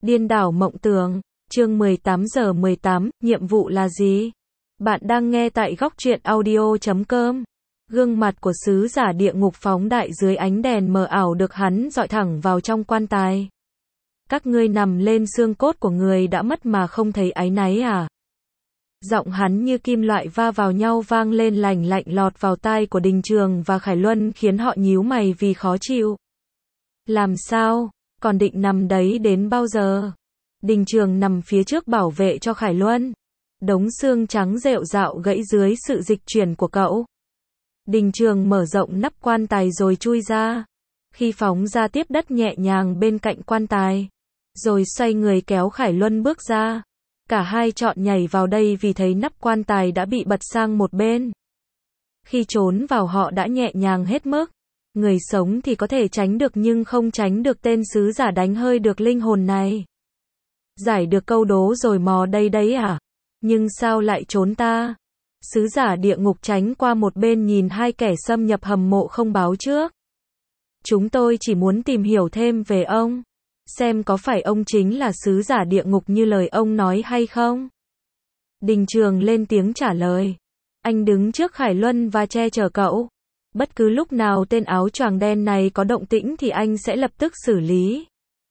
Điên đảo mộng tưởng, chương 18:18, nhiệm vụ là gì? Bạn đang nghe tại góc truyện audio.com. Gương mặt của sứ giả địa ngục phóng đại dưới ánh đèn mờ ảo được hắn dọi thẳng vào trong quan tài. Các ngươi nằm lên xương cốt của người đã mất mà không thấy áy náy à? Giọng hắn như kim loại va vào nhau vang lên lành lạnh lọt vào tai của Đình Trường và Khải Luân khiến họ nhíu mày vì khó chịu. Làm sao? Còn định nằm đấy đến bao giờ? Đình Trường nằm phía trước bảo vệ cho Khải Luân. Đống xương trắng rệu rạo gãy dưới sự dịch chuyển của cậu. Đình Trường mở rộng nắp quan tài rồi chui ra. Khi phóng ra tiếp đất nhẹ nhàng bên cạnh quan tài. Rồi xoay người kéo Khải Luân bước ra. Cả hai chọn nhảy vào đây vì thấy nắp quan tài đã bị bật sang một bên. Khi trốn vào họ đã nhẹ nhàng hết mức. Người sống thì có thể tránh được nhưng không tránh được tên sứ giả đánh hơi được linh hồn này. Giải được câu đố rồi mò đây đấy à? Nhưng sao lại trốn ta? Sứ giả địa ngục tránh qua một bên nhìn hai kẻ xâm nhập hầm mộ không báo trước. Chúng tôi chỉ muốn tìm hiểu thêm về ông. Xem có phải ông chính là sứ giả địa ngục như lời ông nói hay không? Đình Trường lên tiếng trả lời. Anh đứng trước Khải Luân và che chở cậu. Bất cứ lúc nào tên áo choàng đen này có động tĩnh thì anh sẽ lập tức xử lý.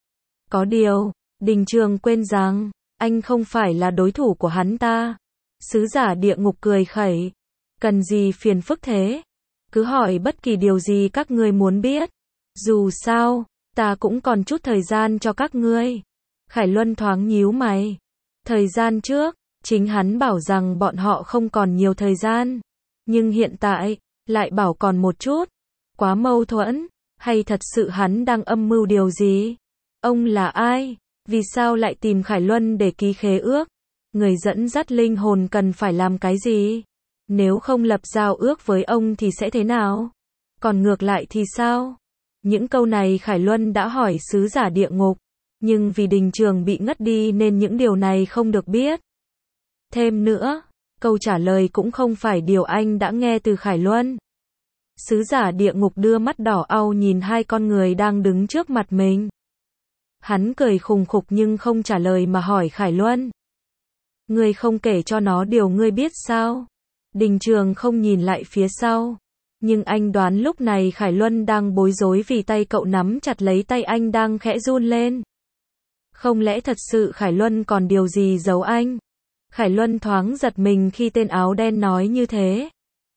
Có điều, Đình Trường quên rằng, anh không phải là đối thủ của hắn ta. Sứ giả địa ngục cười khẩy. Cần gì phiền phức thế? Cứ hỏi bất kỳ điều gì các ngươi muốn biết. Dù sao, ta cũng còn chút thời gian cho các ngươi. Khải Luân thoáng nhíu mày. Thời gian trước, chính hắn bảo rằng bọn họ không còn nhiều thời gian. Nhưng hiện tại, lại bảo còn một chút. Quá mâu thuẫn. Hay thật sự hắn đang âm mưu điều gì? Ông là ai? Vì sao lại tìm Khải Luân để ký khế ước? Người dẫn dắt linh hồn cần phải làm cái gì? Nếu không lập giao ước với ông thì sẽ thế nào? Còn ngược lại thì sao? Những câu này Khải Luân đã hỏi sứ giả địa ngục. Nhưng vì Đình Trường bị ngất đi nên những điều này không được biết. Thêm nữa, câu trả lời cũng không phải điều anh đã nghe từ Khải Luân. Sứ giả địa ngục đưa mắt đỏ au nhìn hai con người đang đứng trước mặt mình. Hắn cười khùng khục nhưng không trả lời mà hỏi Khải Luân. Ngươi không kể cho nó điều ngươi biết sao? Đình Trường không nhìn lại phía sau. Nhưng anh đoán lúc này Khải Luân đang bối rối vì tay cậu nắm chặt lấy tay anh đang khẽ run lên. Không lẽ thật sự Khải Luân còn điều gì giấu anh? Khải Luân thoáng giật mình khi tên áo đen nói như thế.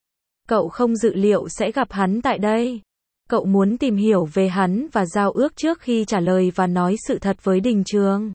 Cậu không dự liệu sẽ gặp hắn tại đây. Cậu muốn tìm hiểu về hắn và giao ước trước khi trả lời và nói sự thật với Đình Trường.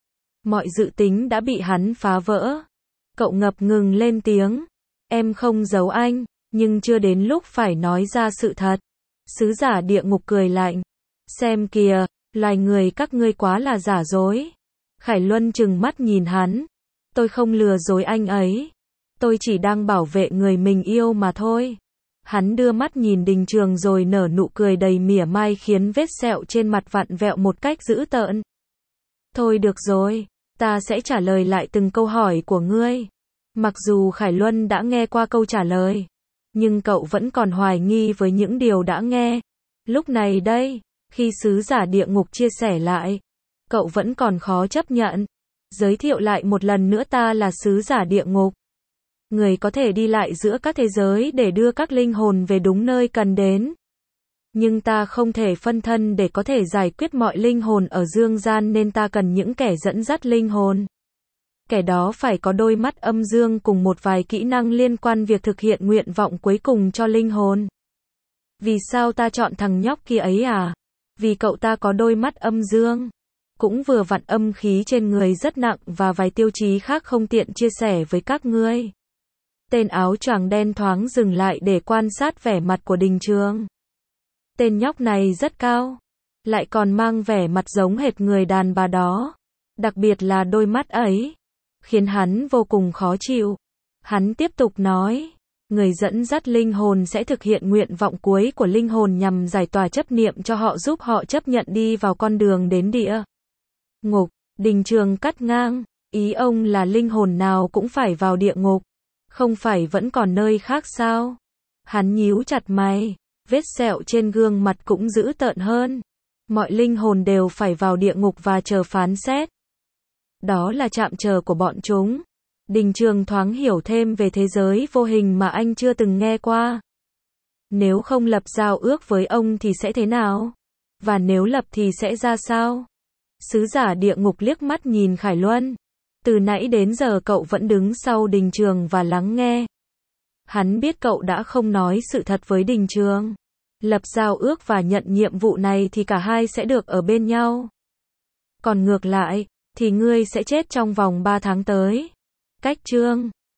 Mọi dự tính đã bị hắn phá vỡ. Cậu ngập ngừng lên tiếng. Em không giấu anh, nhưng chưa đến lúc phải nói ra sự thật. Sứ giả địa ngục cười lạnh. Xem kìa, loài người các ngươi quá là giả dối. Khải Luân trừng mắt nhìn hắn. Tôi không lừa dối anh ấy. Tôi chỉ đang bảo vệ người mình yêu mà thôi. Hắn đưa mắt nhìn Đình Trường rồi nở nụ cười đầy mỉa mai khiến vết sẹo trên mặt vặn vẹo một cách dữ tợn. Thôi được rồi, ta sẽ trả lời lại từng câu hỏi của ngươi. Mặc dù Khải Luân đã nghe qua câu trả lời, nhưng cậu vẫn còn hoài nghi với những điều đã nghe. Lúc này đây, khi sứ giả địa ngục chia sẻ lại, cậu vẫn còn khó chấp nhận. Giới thiệu lại một lần nữa, ta là sứ giả địa ngục. Người có thể đi lại giữa các thế giới để đưa các linh hồn về đúng nơi cần đến. Nhưng ta không thể phân thân để có thể giải quyết mọi linh hồn ở dương gian nên ta cần những kẻ dẫn dắt linh hồn. Kẻ đó phải có đôi mắt âm dương cùng một vài kỹ năng liên quan việc thực hiện nguyện vọng cuối cùng cho linh hồn. Vì sao ta chọn thằng nhóc kia ấy à? Vì cậu ta có đôi mắt âm dương. Cũng vừa vặn âm khí trên người rất nặng và vài tiêu chí khác không tiện chia sẻ với các ngươi. Tên áo choàng đen thoáng dừng lại để quan sát vẻ mặt của Đình Trường. Tên nhóc này rất cao, lại còn mang vẻ mặt giống hệt người đàn bà đó. Đặc biệt là đôi mắt ấy, khiến hắn vô cùng khó chịu. Hắn tiếp tục nói, người dẫn dắt linh hồn sẽ thực hiện nguyện vọng cuối của linh hồn nhằm giải tỏa chấp niệm cho họ, giúp họ chấp nhận đi vào con đường đến địa ngục. Đình Trường cắt ngang, ý ông là linh hồn nào cũng phải vào địa ngục, không phải vẫn còn nơi khác sao? Hắn nhíu chặt mày, vết sẹo trên gương mặt cũng dữ tợn hơn. Mọi linh hồn đều phải vào địa ngục và chờ phán xét. Đó là trạm chờ của bọn chúng. Đình Trường thoáng hiểu thêm về thế giới vô hình mà anh chưa từng nghe qua. Nếu không lập giao ước với ông thì sẽ thế nào? Và nếu lập thì sẽ ra sao? Sứ giả địa ngục liếc mắt nhìn Khải Luân. Từ nãy đến giờ cậu vẫn đứng sau Đình Trường và lắng nghe. Hắn biết cậu đã không nói sự thật với Đình Trường. Lập giao ước và nhận nhiệm vụ này thì cả hai sẽ được ở bên nhau. Còn ngược lại, thì ngươi sẽ chết trong vòng 3 tháng tới. Cách chương